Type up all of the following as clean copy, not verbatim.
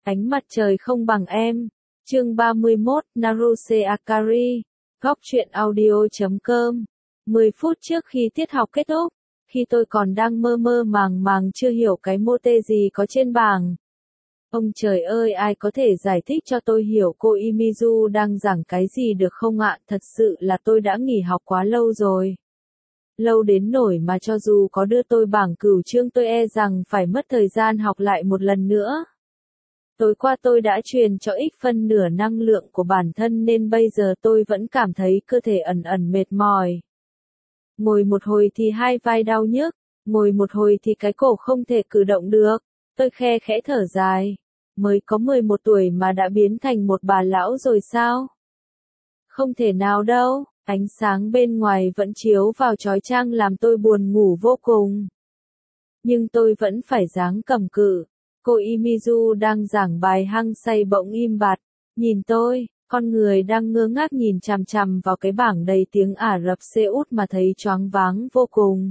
Ánh mặt trời không bằng em. Chương 31, Naruse Akari. Góc truyện audio.com. 10 phút trước khi tiết học kết thúc, khi tôi còn đang mơ mơ màng màng chưa hiểu cái mô tê gì có trên bảng. Ông trời ơi, ai có thể giải thích cho tôi hiểu cô Imizu đang giảng cái gì được không ạ? Thật sự là tôi đã nghỉ học quá lâu rồi. Lâu đến nỗi mà cho dù có đưa tôi bảng cửu chương tôi e rằng phải mất thời gian học lại một lần nữa. Tối qua tôi đã truyền cho ích phân nửa năng lượng của bản thân nên bây giờ tôi vẫn cảm thấy cơ thể ẩn ẩn mệt mỏi. Ngồi một hồi thì hai vai đau nhức, ngồi một hồi thì cái cổ không thể cử động được. Tôi khe khẽ thở dài. Mới có 11 tuổi mà đã biến thành một bà lão rồi sao? Không thể nào đâu, ánh sáng bên ngoài vẫn chiếu vào chói chang làm tôi buồn ngủ vô cùng. Nhưng tôi vẫn phải ráng cầm cự. Cô Imizu đang giảng bài hăng say bỗng im bặt, nhìn tôi, con người đang ngơ ngác nhìn chằm chằm vào cái bảng đầy tiếng Ả Rập Xê Út mà thấy choáng váng vô cùng.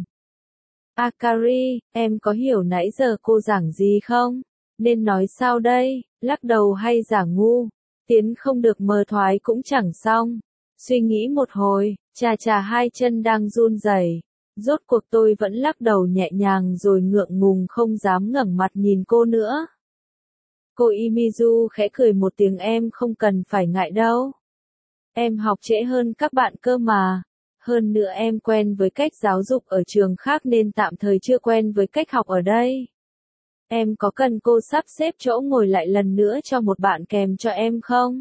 Akari, em có hiểu nãy giờ cô giảng gì không? Nên nói sao đây, lắc đầu hay giả ngu? Tiến không được mờ thoái cũng chẳng xong. Suy nghĩ một hồi, chà hai chân đang run rẩy. Rốt cuộc tôi vẫn lắc đầu nhẹ nhàng rồi ngượng ngùng không dám ngẩng mặt nhìn cô nữa. Cô Imizu khẽ cười một tiếng, em không cần phải ngại đâu. Em học trễ hơn các bạn cơ mà. Hơn nữa em quen với cách giáo dục ở trường khác nên tạm thời chưa quen với cách học ở đây. Em có cần cô sắp xếp chỗ ngồi lại lần nữa cho một bạn kèm cho em không?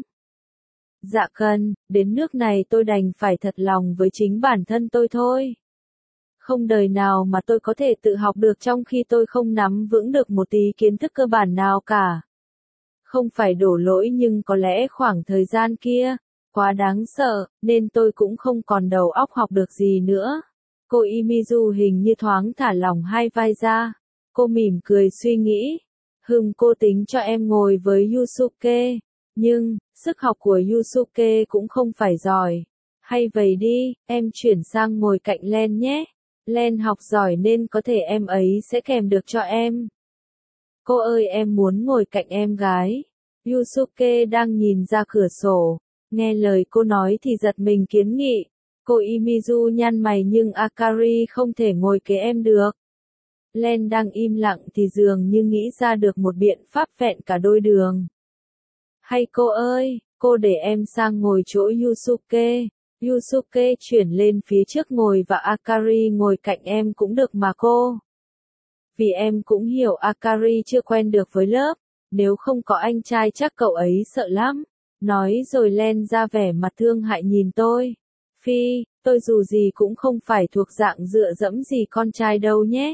Dạ cần, đến nước này tôi đành phải thật lòng với chính bản thân tôi thôi. Không đời nào mà tôi có thể tự học được trong khi tôi không nắm vững được một tí kiến thức cơ bản nào cả. Không phải đổ lỗi nhưng có lẽ khoảng thời gian kia, quá đáng sợ, nên tôi cũng không còn đầu óc học được gì nữa. Cô Imizu hình như thoáng thả lỏng hai vai ra. Cô mỉm cười suy nghĩ. Cô tính cho em ngồi với Yusuke. Nhưng, sức học của Yusuke cũng không phải giỏi. Hay vậy đi, em chuyển sang ngồi cạnh Len nhé. Len học giỏi nên có thể em ấy sẽ kèm được cho em. Cô ơi, em muốn ngồi cạnh em gái. Yusuke đang nhìn ra cửa sổ. Nghe lời cô nói thì giật mình kiến nghị. Cô Imizu nhăn mày nhưng Akari không thể ngồi kế em được. Len đang im lặng thì dường như nghĩ ra được một biện pháp vẹn cả đôi đường. Hay cô ơi, cô để em sang ngồi chỗ Yusuke. Yusuke chuyển lên phía trước ngồi và Akari ngồi cạnh em cũng được mà cô. Vì em cũng hiểu Akari chưa quen được với lớp, nếu không có anh trai chắc cậu ấy sợ lắm. Nói rồi Len ra vẻ mặt thương hại nhìn tôi. Phi, tôi dù gì cũng không phải thuộc dạng dựa dẫm gì con trai đâu nhé.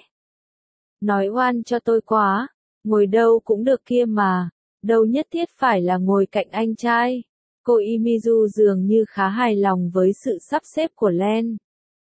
Nói oan cho tôi quá, ngồi đâu cũng được kia mà, đâu nhất thiết phải là ngồi cạnh anh trai. Cô Imizu dường như khá hài lòng với sự sắp xếp của Len.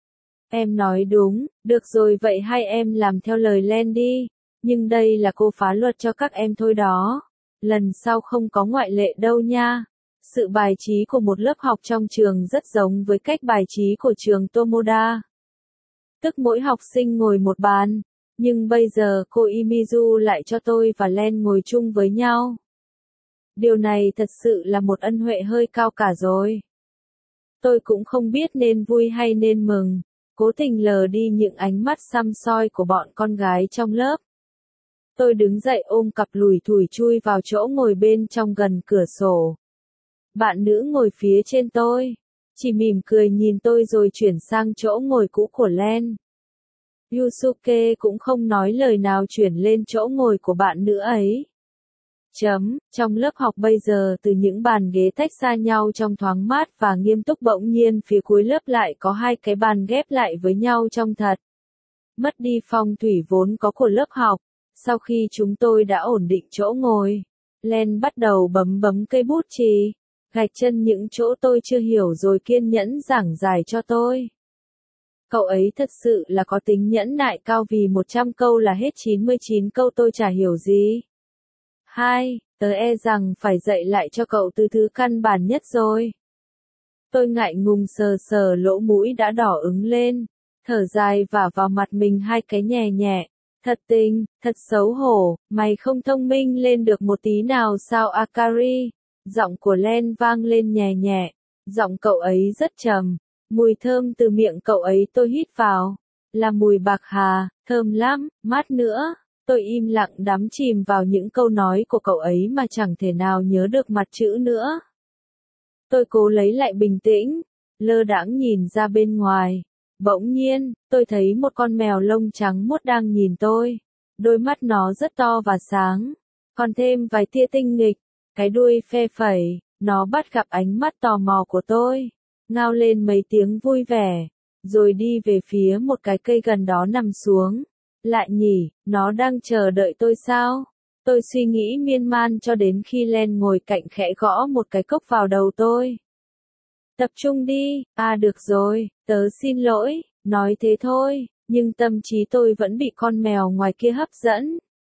Em nói đúng, được rồi vậy hai em làm theo lời Len đi, nhưng đây là cô phá luật cho các em thôi đó. Lần sau không có ngoại lệ đâu nha. Sự bài trí của một lớp học trong trường rất giống với cách bài trí của trường Tomoda. Tức mỗi học sinh ngồi một bàn. Nhưng bây giờ cô Imizu lại cho tôi và Len ngồi chung với nhau. Điều này thật sự là một ân huệ hơi cao cả rồi. Tôi cũng không biết nên vui hay nên mừng, cố tình lờ đi những ánh mắt săm soi của bọn con gái trong lớp. Tôi đứng dậy ôm cặp lủi thủi chui vào chỗ ngồi bên trong gần cửa sổ. Bạn nữ ngồi phía trên tôi, chỉ mỉm cười nhìn tôi rồi chuyển sang chỗ ngồi cũ của Len. Yusuke cũng không nói lời nào chuyển lên chỗ ngồi của bạn nữ ấy. Trong lớp học bây giờ từ những bàn ghế tách xa nhau trong thoáng mát và nghiêm túc bỗng nhiên phía cuối lớp lại có hai cái bàn ghép lại với nhau trông thật. Mất đi phong thủy vốn có của lớp học. Sau khi chúng tôi đã ổn định chỗ ngồi, Len bắt đầu bấm cây bút chì, gạch chân những chỗ tôi chưa hiểu rồi kiên nhẫn giảng giải cho tôi. Cậu ấy thật sự là có tính nhẫn nại cao vì 100 câu là hết 99 câu tôi chả hiểu gì. Tớ e rằng phải dạy lại cho cậu từ thứ căn bản nhất rồi. Tôi ngại ngùng sờ sờ lỗ mũi đã đỏ ửng lên, thở dài vả vào mặt mình hai cái nhẹ nhẹ. Thật tình, thật xấu hổ, mày không thông minh lên được một tí nào sao Akari? Giọng của Len vang lên nhẹ nhẹ, giọng cậu ấy rất trầm, mùi thơm từ miệng cậu ấy tôi hít vào, là mùi bạc hà, thơm lắm, mát nữa. Tôi im lặng đắm chìm vào những câu nói của cậu ấy mà chẳng thể nào nhớ được mặt chữ nữa. Tôi cố lấy lại bình tĩnh, lơ đãng nhìn ra bên ngoài. Bỗng nhiên, tôi thấy một con mèo lông trắng muốt đang nhìn tôi. Đôi mắt nó rất to và sáng, còn thêm vài tia tinh nghịch, cái đuôi phe phẩy, nó bắt gặp ánh mắt tò mò của tôi, ngao lên mấy tiếng vui vẻ, rồi đi về phía một cái cây gần đó nằm xuống. Lại nhỉ, nó đang chờ đợi tôi sao? Tôi suy nghĩ miên man cho đến khi Len ngồi cạnh khẽ gõ một cái cốc vào đầu tôi. Tập trung đi, được rồi, tớ xin lỗi, nói thế thôi, nhưng tâm trí tôi vẫn bị con mèo ngoài kia hấp dẫn.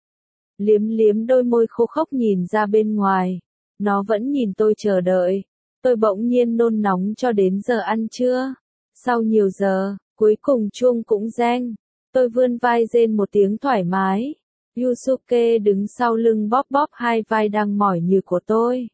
Liếm liếm đôi môi khô khốc nhìn ra bên ngoài, nó vẫn nhìn tôi chờ đợi. Tôi bỗng nhiên nôn nóng cho đến giờ ăn trưa. Sau nhiều giờ, cuối cùng chuông cũng reng. Tôi vươn vai rên một tiếng thoải mái. Yusuke đứng sau lưng bóp bóp hai vai đang mỏi nhừ của tôi.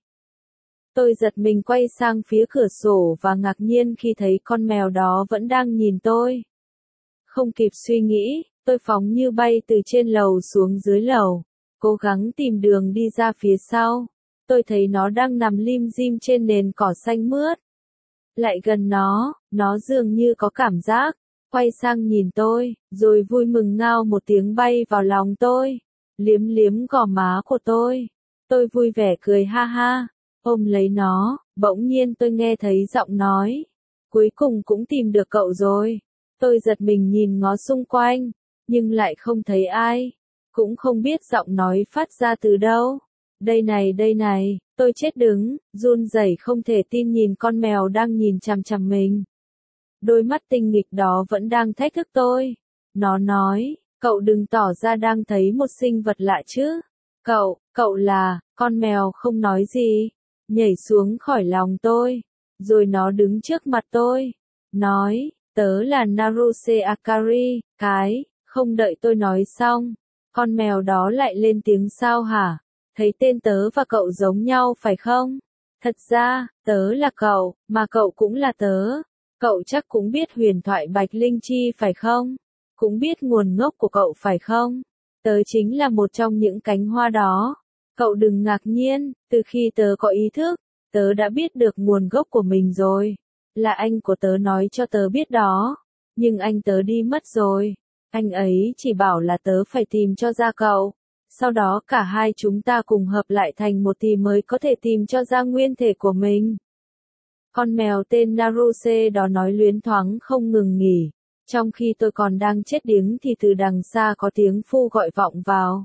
Tôi giật mình quay sang phía cửa sổ và ngạc nhiên khi thấy con mèo đó vẫn đang nhìn tôi. Không kịp suy nghĩ, tôi phóng như bay từ trên lầu xuống dưới lầu, cố gắng tìm đường đi ra phía sau. Tôi thấy nó đang nằm lim dim trên nền cỏ xanh mướt. Lại gần nó dường như có cảm giác, quay sang nhìn tôi, rồi vui mừng ngao một tiếng bay vào lòng tôi, liếm liếm gò má của tôi. Tôi vui vẻ cười ha ha, ôm lấy nó, bỗng nhiên tôi nghe thấy giọng nói. Cuối cùng cũng tìm được cậu rồi. Tôi giật mình nhìn ngó xung quanh, nhưng lại không thấy ai, cũng không biết giọng nói phát ra từ đâu. Đây này, tôi chết đứng, run rẩy không thể tin nhìn con mèo đang nhìn chằm chằm mình. Đôi mắt tinh nghịch đó vẫn đang thách thức tôi. Nó nói, cậu đừng tỏ ra đang thấy một sinh vật lạ chứ. Cậu là, con mèo không nói gì, nhảy xuống khỏi lòng tôi. Rồi nó đứng trước mặt tôi, nói, tớ là Naruse Akari, không đợi tôi nói xong. Con mèo đó lại lên tiếng sao hả? Thấy tên tớ và cậu giống nhau phải không? Thật ra, tớ là cậu, mà cậu cũng là tớ. Cậu chắc cũng biết huyền thoại Bạch Linh Chi phải không? Cũng biết nguồn gốc của cậu phải không? Tớ chính là một trong những cánh hoa đó. Cậu đừng ngạc nhiên, từ khi tớ có ý thức, tớ đã biết được nguồn gốc của mình rồi. Là anh của tớ nói cho tớ biết đó. Nhưng anh tớ đi mất rồi. Anh ấy chỉ bảo là tớ phải tìm cho ra cậu. Sau đó cả hai chúng ta cùng hợp lại thành một thì mới có thể tìm cho ra nguyên thể của mình. Con mèo tên Naruse đó nói luyến thoáng không ngừng nghỉ. Trong khi tôi còn đang chết điếng thì từ đằng xa có tiếng Phu gọi vọng vào.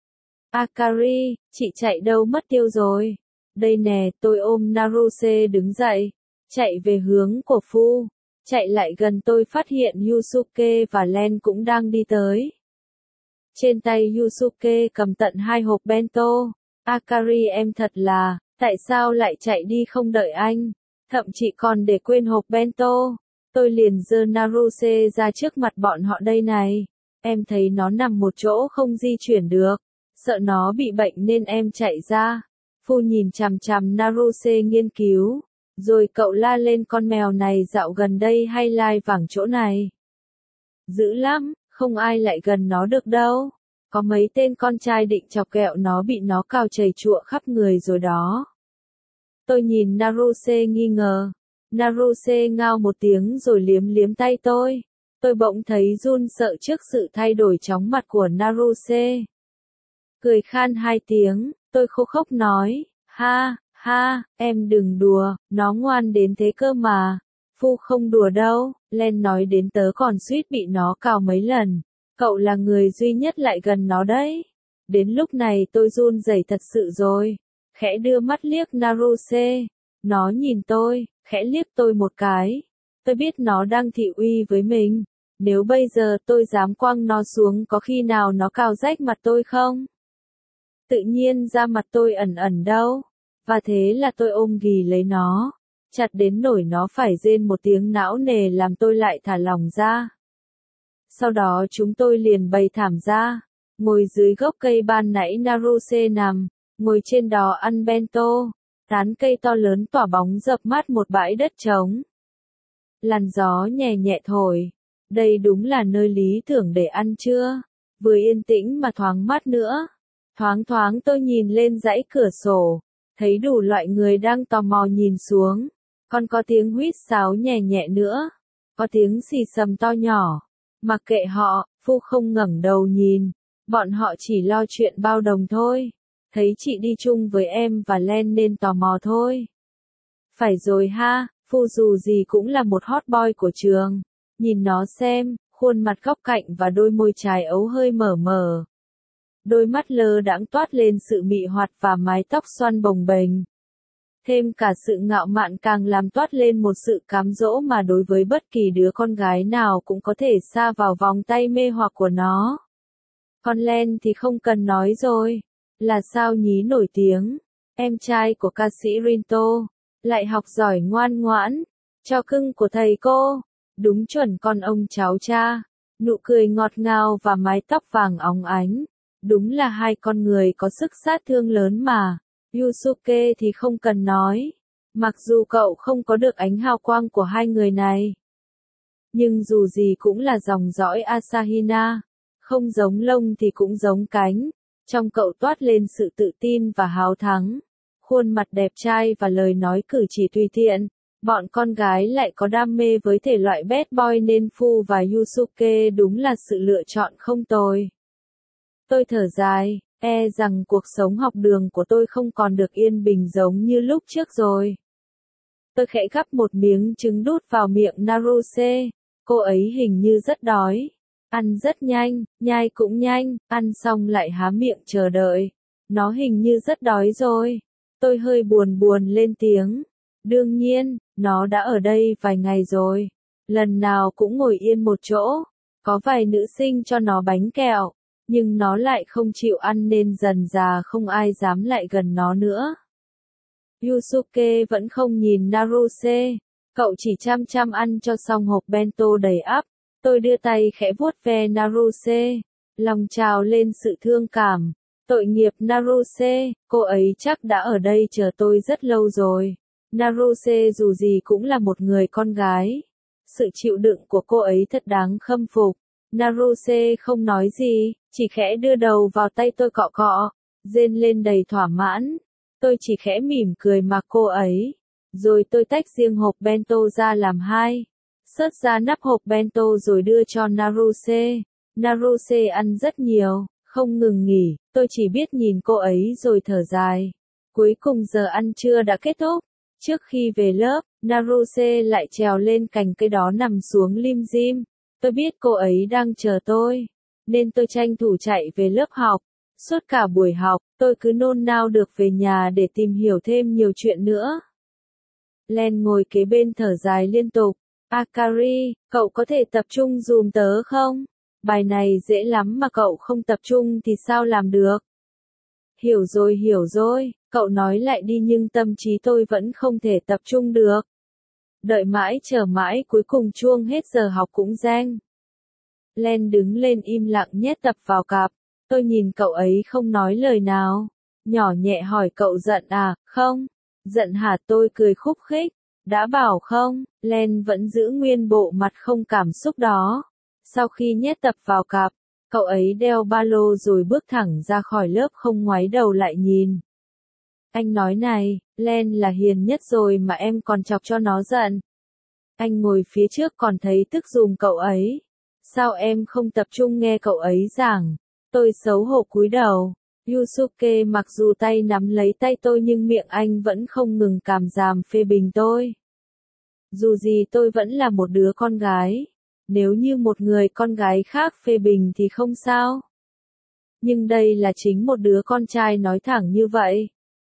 Akari, chị chạy đâu mất tiêu rồi? Đây nè, tôi ôm Naruse đứng dậy, chạy về hướng của Phu. Chạy lại gần tôi phát hiện Yusuke và Len cũng đang đi tới. Trên tay Yusuke cầm tận 2 hộp bento. Akari em thật là, tại sao lại chạy đi không đợi anh? Thậm chí còn để quên hộp bento. Tôi liền giơ Naruse ra trước mặt bọn họ đây này. Em thấy nó nằm một chỗ không di chuyển được. Sợ nó bị bệnh nên em chạy ra. Phu nhìn chằm chằm Naruse nghiên cứu. Rồi cậu la lên con mèo này dạo gần đây hay lai vảng chỗ này. Dữ lắm, không ai lại gần nó được đâu. Có mấy tên con trai định chọc ghẹo nó bị nó cào chảy chụa khắp người rồi đó. Tôi nhìn Naruse nghi ngờ. Naruse ngao một tiếng rồi liếm liếm tay tôi. Tôi bỗng thấy run sợ trước sự thay đổi chóng mặt của Naruse. Cười khan 2 tiếng, tôi khô khốc nói, ha, em đừng đùa, nó ngoan đến thế cơ mà. Phu không đùa đâu, Len nói đến tớ còn suýt bị nó cào mấy lần. Cậu là người duy nhất lại gần nó đấy. Đến lúc này tôi run rẩy thật sự rồi. Khẽ đưa mắt liếc Naruse. Nó nhìn tôi, khẽ liếc tôi một cái. Tôi biết nó đang thị uy với mình. Nếu bây giờ tôi dám quăng nó xuống có khi nào nó cào rách mặt tôi không? Tự nhiên da mặt tôi ẩn ẩn đâu. Và thế là tôi ôm ghì lấy nó. Chặt đến nỗi nó phải rên một tiếng não nề làm tôi lại thả lỏng ra. Sau đó chúng tôi liền bày thảm ra, ngồi dưới gốc cây ban nãy Naruse nằm, ngồi trên đó ăn bento, tán cây to lớn tỏa bóng dập mát một bãi đất trống. Làn gió nhẹ nhẹ thổi, đây đúng là nơi lý tưởng để ăn trưa, vừa yên tĩnh mà thoáng mát nữa. Thoáng thoáng tôi nhìn lên dãy cửa sổ, thấy đủ loại người đang tò mò nhìn xuống, còn có tiếng huýt sáo nhẹ nhẹ nữa, có tiếng xì xầm to nhỏ. Mặc kệ họ, Phu không ngẩng đầu nhìn, bọn họ chỉ lo chuyện bao đồng thôi. Thấy chị đi chung với em và Len nên tò mò thôi. Phải rồi ha, Phu dù gì cũng là một hot boy của trường. Nhìn nó xem, khuôn mặt góc cạnh và đôi môi trái ấu hơi mở mở. Đôi mắt lơ đãng toát lên sự mị hoạt và mái tóc xoăn bồng bềnh. Thêm cả sự ngạo mạn càng làm toát lên một sự cám dỗ mà đối với bất kỳ đứa con gái nào cũng có thể sa vào vòng tay mê hoặc của nó. Còn Len thì không cần nói rồi, là sao nhí nổi tiếng, em trai của ca sĩ Rinto, lại học giỏi ngoan ngoãn, cho cưng của thầy cô, đúng chuẩn con ông cháu cha, nụ cười ngọt ngào và mái tóc vàng óng ánh, đúng là hai con người có sức sát thương lớn mà. Yusuke thì không cần nói, mặc dù cậu không có được ánh hào quang của hai người này. Nhưng dù gì cũng là dòng dõi Asahina, không giống lông thì cũng giống cánh, trong cậu toát lên sự tự tin và háo thắng, khuôn mặt đẹp trai và lời nói cử chỉ tùy tiện. Bọn con gái lại có đam mê với thể loại bad boy nên Fu và Yusuke đúng là sự lựa chọn không tồi. Tôi thở dài. Rằng cuộc sống học đường của tôi không còn được yên bình giống như lúc trước rồi. Tôi khẽ gắp một miếng trứng đút vào miệng Naruse, cô ấy hình như rất đói. Ăn rất nhanh, nhai cũng nhanh, ăn xong lại há miệng chờ đợi. Nó hình như rất đói rồi. Tôi hơi buồn buồn lên tiếng. Đương nhiên, nó đã ở đây vài ngày rồi. Lần nào cũng ngồi yên một chỗ. Có vài nữ sinh cho nó bánh kẹo. Nhưng nó lại không chịu ăn nên dần dà không ai dám lại gần nó nữa. Yusuke vẫn không nhìn Naruse, cậu chỉ chăm chăm ăn cho xong hộp bento đầy ắp. Tôi đưa tay khẽ vuốt ve Naruse, lòng trào lên sự thương cảm. Tội nghiệp Naruse, cô ấy chắc đã ở đây chờ tôi rất lâu rồi. Naruse dù gì cũng là một người con gái. Sự chịu đựng của cô ấy thật đáng khâm phục. Naruse không nói gì, chỉ khẽ đưa đầu vào tay tôi cọ cọ, rên lên đầy thỏa mãn. Tôi chỉ khẽ mỉm cười mặc cô ấy. Rồi tôi tách riêng hộp bento ra làm hai. Xớt ra nắp hộp bento rồi đưa cho Naruse. Naruse ăn rất nhiều, không ngừng nghỉ, tôi chỉ biết nhìn cô ấy rồi thở dài. Cuối cùng giờ ăn trưa đã kết thúc. Trước khi về lớp, Naruse lại trèo lên cành cây đó nằm xuống lim dim. Tôi biết cô ấy đang chờ tôi, nên tôi tranh thủ chạy về lớp học. Suốt cả buổi học, tôi cứ nôn nao được về nhà để tìm hiểu thêm nhiều chuyện nữa. Len ngồi kế bên thở dài liên tục. Akari, cậu có thể tập trung dùm tớ không? Bài này dễ lắm mà cậu không tập trung thì sao làm được? Hiểu rồi, cậu nói lại đi nhưng tâm trí tôi vẫn không thể tập trung được. Đợi mãi chờ mãi cuối cùng chuông hết giờ học cũng reng. Len đứng lên im lặng nhét tập vào cặp. Tôi nhìn cậu ấy không nói lời nào. Nhỏ nhẹ hỏi cậu giận à, không? Giận hả? Tôi cười khúc khích. Đã bảo không? Len vẫn giữ nguyên bộ mặt không cảm xúc đó. Sau khi nhét tập vào cặp, cậu ấy đeo ba lô rồi bước thẳng ra khỏi lớp không ngoái đầu lại nhìn. Anh nói này, Len là hiền nhất rồi mà em còn chọc cho nó giận. Anh ngồi phía trước còn thấy tức giùm cậu ấy. Sao em không tập trung nghe cậu ấy giảng? Tôi xấu hổ cúi đầu. Yusuke mặc dù tay nắm lấy tay tôi nhưng miệng anh vẫn không ngừng càm ràm phê bình tôi. Dù gì tôi vẫn là một đứa con gái. Nếu như một người con gái khác phê bình thì không sao. Nhưng đây là chính một đứa con trai nói thẳng như vậy.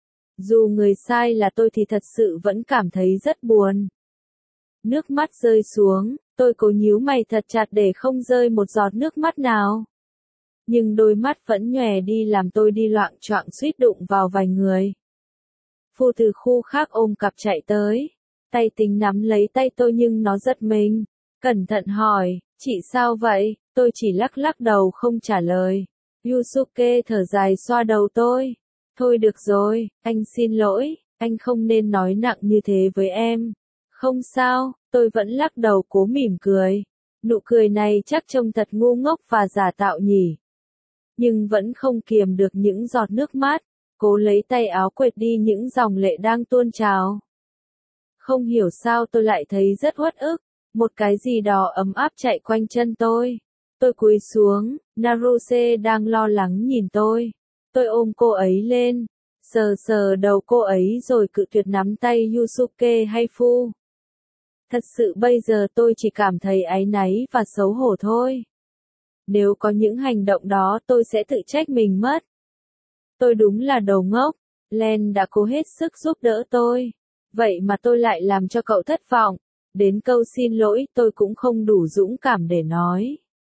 Dù người sai là tôi thì thật sự vẫn cảm thấy rất buồn. Nước mắt rơi xuống, tôi cố nhíu mày thật chặt để không rơi một giọt nước mắt nào. Nhưng đôi mắt vẫn nhòe đi làm tôi đi loạng choạng suýt đụng vào vài người. Phu từ khu khác ôm cặp chạy tới. Tay tính nắm lấy tay tôi nhưng nó giật mình. Cẩn thận hỏi, chị sao vậy? Tôi chỉ lắc lắc đầu không trả lời. Yusuke thở dài xoa đầu tôi. Thôi được rồi, anh xin lỗi, anh không nên nói nặng như thế với em. Không sao, tôi vẫn lắc đầu cố mỉm cười. Nụ cười này chắc trông thật ngu ngốc và giả tạo nhỉ. Nhưng vẫn không kiềm được những giọt nước mắt, cố lấy tay áo quệt đi những dòng lệ đang tuôn trào. Không hiểu sao tôi lại thấy rất uất ức, một cái gì đó ấm áp chạy quanh chân tôi. Tôi cúi xuống, Naruse đang lo lắng nhìn tôi. Tôi ôm cô ấy lên, sờ sờ đầu cô ấy rồi cự tuyệt nắm tay Yusuke hay Fu. Thật sự bây giờ tôi chỉ cảm thấy áy náy và xấu hổ thôi. Nếu có những hành động đó tôi sẽ tự trách mình mất. Tôi đúng là đồ ngốc, Len đã cố hết sức giúp đỡ tôi. Vậy mà tôi lại làm cho cậu thất vọng. Đến câu xin lỗi tôi cũng không đủ dũng cảm để nói.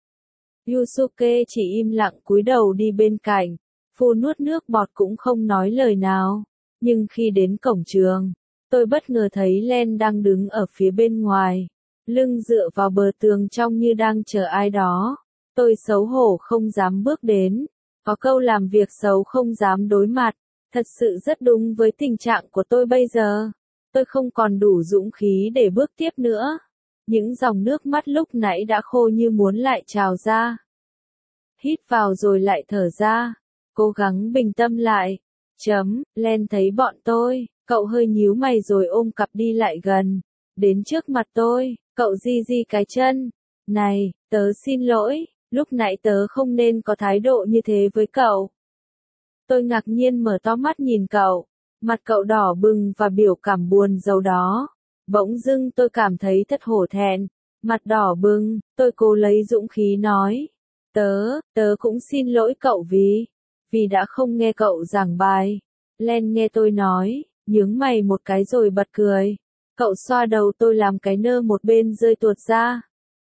Yusuke chỉ im lặng cúi đầu đi bên cạnh. Fu nuốt nước bọt cũng không nói lời nào. Nhưng khi đến cổng trường, tôi bất ngờ thấy Len đang đứng ở phía bên ngoài. Lưng dựa vào bờ tường trông như đang chờ ai đó. Tôi xấu hổ không dám bước đến. Có câu làm việc xấu không dám đối mặt. Thật sự rất đúng với tình trạng của tôi bây giờ. Tôi không còn đủ dũng khí để bước tiếp nữa. Những dòng nước mắt lúc nãy đã khô như muốn lại trào ra. Hít vào rồi lại thở ra. Cố gắng bình tâm lại. Len thấy bọn tôi, cậu hơi nhíu mày rồi ôm cặp đi lại gần. Đến trước mặt tôi, cậu di di cái chân. Này, tớ xin lỗi, lúc nãy tớ không nên có thái độ như thế với cậu. Tôi ngạc nhiên mở to mắt nhìn cậu. Mặt cậu đỏ bừng và biểu cảm buồn rầu đó. Bỗng dưng tôi cảm thấy thật hổ thẹn. Mặt đỏ bừng, tôi cố lấy dũng khí nói. Tớ cũng xin lỗi cậu vì đã không nghe cậu giảng bài. Len nghe tôi nói, nhướng mày một cái rồi bật cười. Cậu xoa đầu tôi làm cái nơ một bên rơi tuột ra.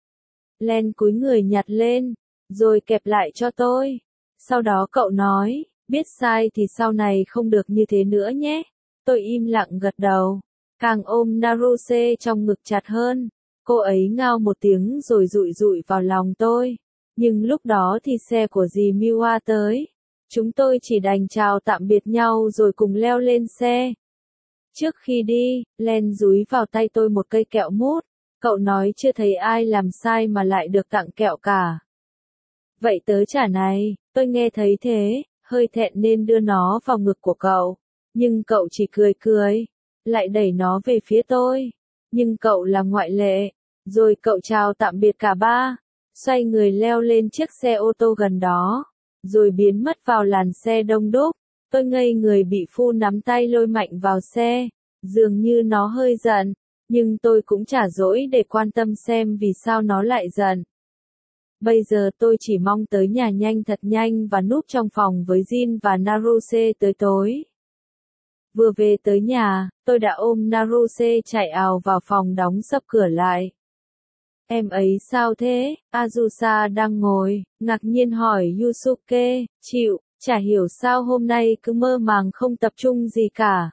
Len cúi người nhặt lên, rồi kẹp lại cho tôi. Sau đó cậu nói, biết sai thì sau này không được như thế nữa nhé. Tôi im lặng gật đầu, càng ôm Naruse trong ngực chặt hơn. Cô ấy ngao một tiếng rồi dụi dụi vào lòng tôi. Nhưng lúc đó thì xe của dì Miwa tới. Chúng tôi chỉ đành chào tạm biệt nhau rồi cùng leo lên xe. Trước khi đi, Len dúi vào tay tôi một cây kẹo mút. Cậu nói chưa thấy ai làm sai mà lại được tặng kẹo cả. Vậy tớ trả này, tôi nghe thấy thế, hơi thẹn nên đưa nó vào ngực của cậu. Nhưng cậu chỉ cười cười, lại đẩy nó về phía tôi. Nhưng cậu là ngoại lệ. Rồi cậu chào tạm biệt cả ba, xoay người leo lên chiếc xe ô tô gần đó, rồi biến mất vào làn xe đông đúc. Tôi ngây người bị Phu nắm tay lôi mạnh vào xe, dường như nó hơi giận, nhưng tôi cũng chả dỗi để quan tâm xem vì sao nó lại giận. Bây giờ tôi chỉ mong tới nhà nhanh thật nhanh và núp trong phòng với Jin và Naruse tới tối. Vừa về tới nhà, tôi đã ôm Naruse chạy ào vào phòng đóng sập cửa lại. Em ấy sao thế? Azusa đang ngồi, ngạc nhiên hỏi Yusuke, chả hiểu sao hôm nay cứ mơ màng không tập trung gì cả.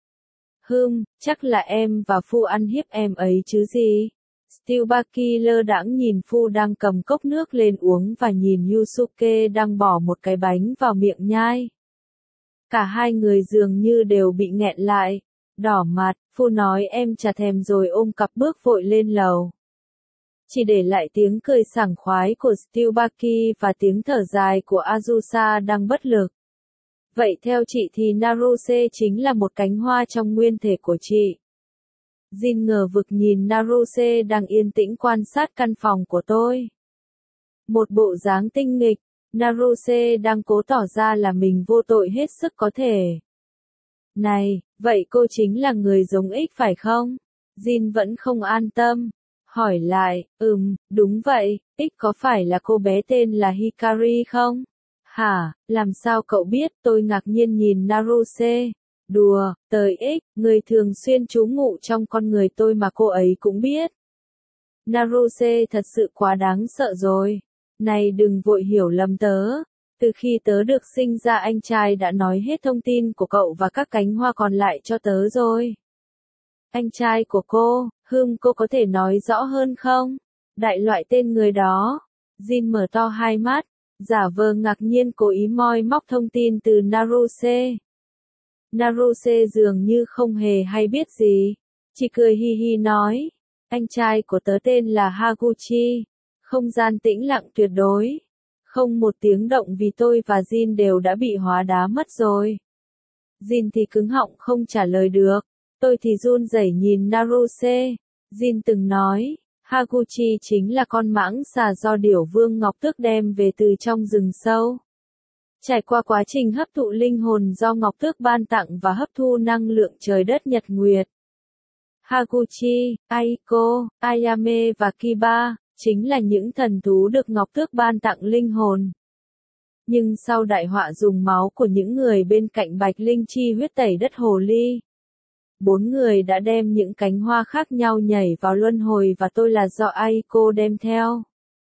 Chắc là em và Phu ăn hiếp em ấy chứ gì? Tsubaki lơ đãng nhìn Phu đang cầm cốc nước lên uống và nhìn Yusuke đang bỏ một cái bánh vào miệng nhai. Cả hai người dường như đều bị nghẹn lại, đỏ mặt. Phu nói em chả thèm rồi ôm cặp bước vội lên lầu. Chỉ để lại tiếng cười sảng khoái của Tsubaki và tiếng thở dài của Azusa đang bất lực. Vậy theo chị thì Naruse chính là một cánh hoa trong nguyên thể của chị. Jin ngờ vực nhìn Naruse đang yên tĩnh quan sát căn phòng của tôi. Một bộ dáng tinh nghịch, Naruse đang cố tỏ ra là mình vô tội hết sức có thể. Này, vậy cô chính là người giống X phải không? Jin vẫn không an tâm. Hỏi lại, đúng vậy, X có phải là cô bé tên là Hikari không? Hả, làm sao cậu biết? Tôi ngạc nhiên nhìn Naruse. Đùa, tới X, người thường xuyên trú ngụ trong con người tôi mà cô ấy cũng biết. Naruse thật sự quá đáng sợ rồi. Này đừng vội hiểu lầm tớ. Từ khi tớ được sinh ra anh trai đã nói hết thông tin của cậu và các cánh hoa còn lại cho tớ rồi. Anh trai của cô, cô có thể nói rõ hơn không? Đại loại tên người đó. Jin mở to hai mắt, giả vờ ngạc nhiên cố ý moi móc thông tin từ Naruse. Naruse dường như không hề hay biết gì, chỉ cười hi hi nói, anh trai của tớ tên là Haguchi, không gian tĩnh lặng tuyệt đối, không một tiếng động vì tôi và Jin đều đã bị hóa đá mất rồi. Jin thì cứng họng không trả lời được, tôi thì run rẩy nhìn Naruse. Jin từng nói, Haguchi chính là con mãng xà do điểu vương Ngọc Tước đem về từ trong rừng sâu. Trải qua quá trình hấp thụ linh hồn do Ngọc Tước ban tặng và hấp thu năng lượng trời đất nhật nguyệt. Haguchi, Aiko, Ayame và Kiba, chính là những thần thú được Ngọc Tước ban tặng linh hồn. Nhưng sau đại họa dùng máu của những người bên cạnh Bạch Linh Chi huyết tẩy đất hồ ly, 4 người đã đem những cánh hoa khác nhau nhảy vào luân hồi và tôi là do Aiko đem theo.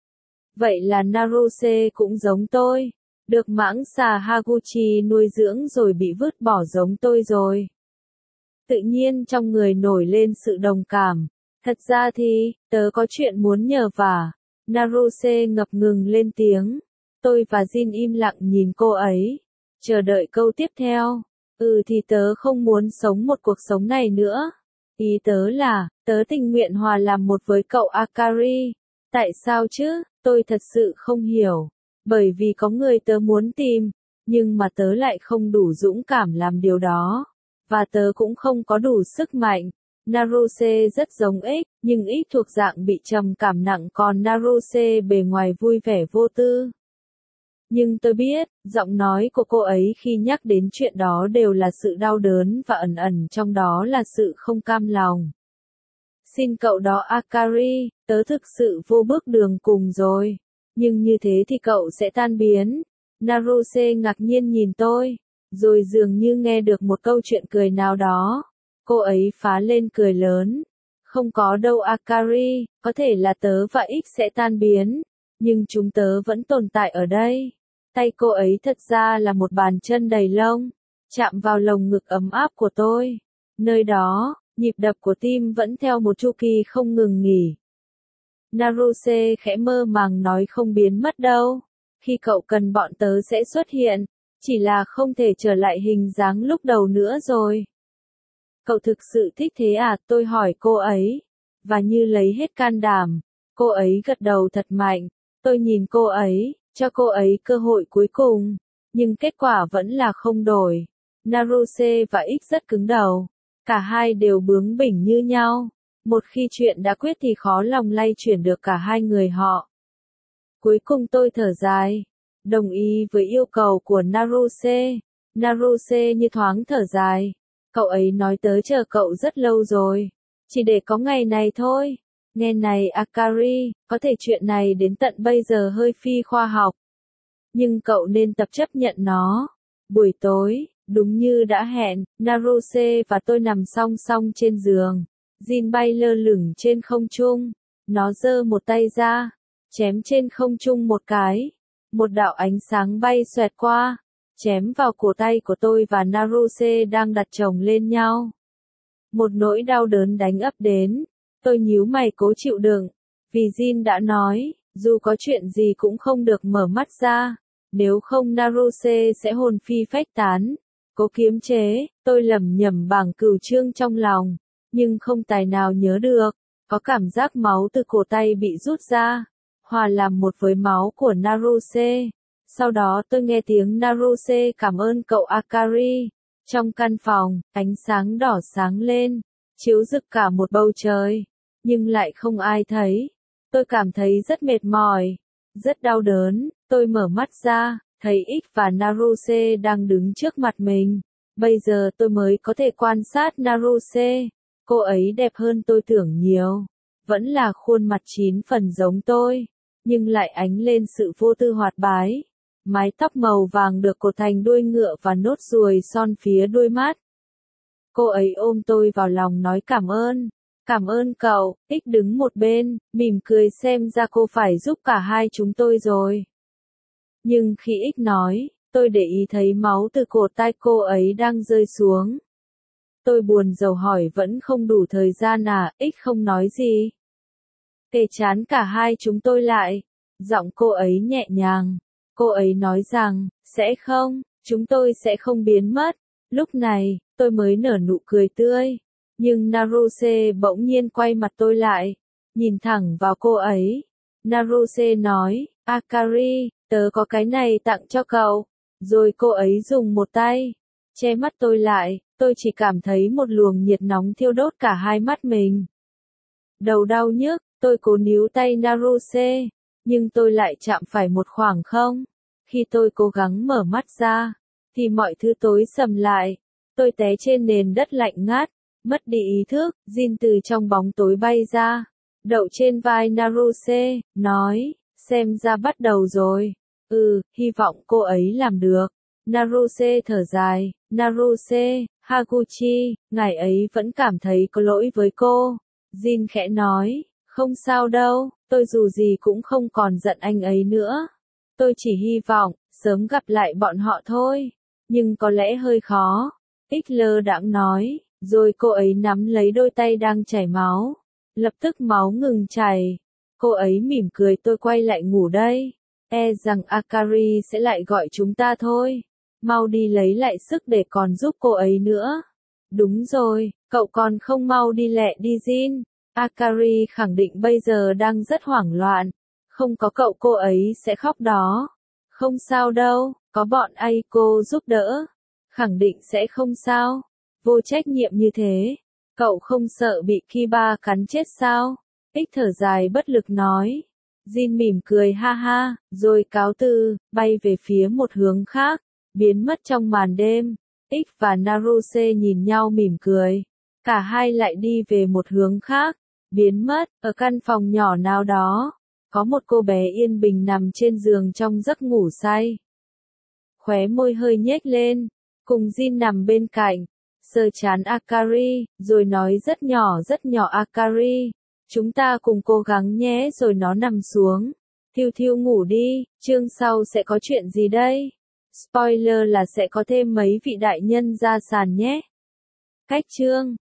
Vậy là Naruse cũng giống tôi, được mãng xà Haguchi nuôi dưỡng rồi bị vứt bỏ giống tôi rồi. Tự nhiên trong người nổi lên sự đồng cảm. Thật ra thì, tớ có chuyện muốn nhờ vả. Naruse ngập ngừng lên tiếng. Tôi và Jin im lặng nhìn cô ấy, chờ đợi câu tiếp theo. Thì tớ không muốn sống một cuộc sống này nữa. Ý tớ là, tớ tình nguyện hòa làm một với cậu Akari. Tại sao chứ, tôi thật sự không hiểu. Bởi vì có người tớ muốn tìm, nhưng mà tớ lại không đủ dũng cảm làm điều đó. Và tớ cũng không có đủ sức mạnh. Naruse rất giống ích, nhưng ích thuộc dạng bị trầm cảm nặng còn Naruse bề ngoài vui vẻ vô tư. Nhưng tôi biết, giọng nói của cô ấy khi nhắc đến chuyện đó đều là sự đau đớn và ẩn ẩn trong đó là sự không cam lòng. Xin cậu đó Akari, tớ thực sự vô bước đường cùng rồi. Nhưng như thế thì cậu sẽ tan biến. Naruse ngạc nhiên nhìn tôi, rồi dường như nghe được một câu chuyện cười nào đó. Cô ấy phá lên cười lớn. Không có đâu Akari, có thể là tớ và X sẽ tan biến, nhưng chúng tớ vẫn tồn tại ở đây. Tay cô ấy thật ra là một bàn chân đầy lông, chạm vào lồng ngực ấm áp của tôi. Nơi đó, nhịp đập của tim vẫn theo một chu kỳ không ngừng nghỉ. Naruse khẽ mơ màng nói không biến mất đâu. Khi cậu cần bọn tớ sẽ xuất hiện, chỉ là không thể trở lại hình dáng lúc đầu nữa rồi. Cậu thực sự thích thế à? Tôi hỏi cô ấy. Và như lấy hết can đảm, cô ấy gật đầu thật mạnh. Tôi nhìn cô ấy, cho cô ấy cơ hội cuối cùng. Nhưng kết quả vẫn là không đổi. Naruse và X rất cứng đầu. Cả hai đều bướng bỉnh như nhau. Một khi chuyện đã quyết thì khó lòng lay chuyển được cả hai người họ. Cuối cùng tôi thở dài, đồng ý với yêu cầu của Naruse. Naruse như thoáng thở dài. Cậu ấy nói tớ chờ cậu rất lâu rồi. Chỉ để có ngày này thôi. Nghe này Akari, có thể chuyện này đến tận bây giờ hơi phi khoa học. Nhưng cậu nên tập chấp nhận nó. Buổi tối, đúng như đã hẹn, Naruse và tôi nằm song song trên giường. Jin bay lơ lửng trên không trung. Nó giơ một tay ra, chém trên không trung một cái. Một đạo ánh sáng bay xoẹt qua, chém vào cổ tay của tôi và Naruse đang đặt chồng lên nhau. Một nỗi đau đớn đánh ập đến. Tôi nhíu mày cố chịu đựng. Vì Jin đã nói, dù có chuyện gì cũng không được mở mắt ra. Nếu không Naruse sẽ hồn phi phách tán. Cố kiềm chế, tôi lẩm nhẩm bảng cửu chương trong lòng. Nhưng không tài nào nhớ được. Có cảm giác máu từ cổ tay bị rút ra, hòa làm một với máu của Naruse. Sau đó tôi nghe tiếng Naruse cảm ơn cậu Akari. Trong căn phòng, ánh sáng đỏ sáng lên, chiếu rực cả một bầu trời, nhưng lại không ai thấy. Tôi cảm thấy rất mệt mỏi, rất đau đớn. Tôi mở mắt ra, thấy X và Naruse đang đứng trước mặt mình. Bây giờ tôi mới có thể quan sát Naruse. Cô ấy đẹp hơn tôi tưởng nhiều. Vẫn là khuôn mặt 9 phần giống tôi, nhưng lại ánh lên sự vô tư hoạt bái. Mái tóc màu vàng được cột thành đuôi ngựa và nốt ruồi son phía đuôi mắt. Cô ấy ôm tôi vào lòng nói cảm ơn cậu. X đứng một bên, mỉm cười xem ra cô phải giúp cả hai chúng tôi rồi. Nhưng khi X nói, tôi để ý thấy máu từ cổ tay cô ấy đang rơi xuống. Tôi buồn rầu hỏi vẫn không đủ thời gian à? X không nói gì. Kề chán cả hai chúng tôi lại. Giọng cô ấy nhẹ nhàng. Cô ấy nói rằng, sẽ không, chúng tôi sẽ không biến mất. Lúc này, tôi mới nở nụ cười tươi. Nhưng Naruse bỗng nhiên quay mặt tôi lại, nhìn thẳng vào cô ấy. Naruse nói, Akari, tớ có cái này tặng cho cậu. Rồi cô ấy dùng một tay, che mắt tôi lại, tôi chỉ cảm thấy một luồng nhiệt nóng thiêu đốt cả hai mắt mình. Đầu đau nhức, tôi cố níu tay Naruse, nhưng tôi lại chạm phải một khoảng không. Khi tôi cố gắng mở mắt ra, thì mọi thứ tối sầm lại. Tôi té trên nền đất lạnh ngắt, mất đi ý thức. Jin từ trong bóng tối bay ra, đậu trên vai Naruse, nói, xem ra bắt đầu rồi. Hy vọng cô ấy làm được. Naruse thở dài, Naruse, Hakuchi, ngài ấy vẫn cảm thấy có lỗi với cô. Jin khẽ nói, không sao đâu, tôi dù gì cũng không còn giận anh ấy nữa. Tôi chỉ hy vọng, sớm gặp lại bọn họ thôi. Nhưng có lẽ hơi khó. Ích lơ đãng nói, rồi cô ấy nắm lấy đôi tay đang chảy máu. Lập tức máu ngừng chảy. Cô ấy mỉm cười, tôi quay lại ngủ đây. E rằng Akari sẽ lại gọi chúng ta thôi. Mau đi lấy lại sức để còn giúp cô ấy nữa. Đúng rồi, cậu còn không mau đi lẹ đi Jin. Akari khẳng định bây giờ đang rất hoảng loạn. Không có cậu cô ấy sẽ khóc đó. Không sao đâu, có bọn Aiko giúp đỡ. Khẳng định sẽ không sao. Vô trách nhiệm như thế. Cậu không sợ bị Kiba cắn chết sao? Ích thở dài bất lực nói. Jin mỉm cười ha ha, rồi cáo từ, bay về phía một hướng khác, biến mất trong màn đêm. Ích và Naruse nhìn nhau mỉm cười. Cả hai lại đi về một hướng khác, biến mất. Ở căn phòng nhỏ nào đó, có một cô bé yên bình nằm trên giường trong giấc ngủ say. Khóe môi hơi nhếch lên, cùng Jin nằm bên cạnh, sờ trán Akari, rồi nói rất nhỏ Akari. Chúng ta cùng cố gắng nhé, rồi nó nằm xuống. Thiêu thiêu ngủ đi, chương sau sẽ có chuyện gì đây? Spoiler là sẽ có thêm mấy vị đại nhân ra sàn nhé. Cách chương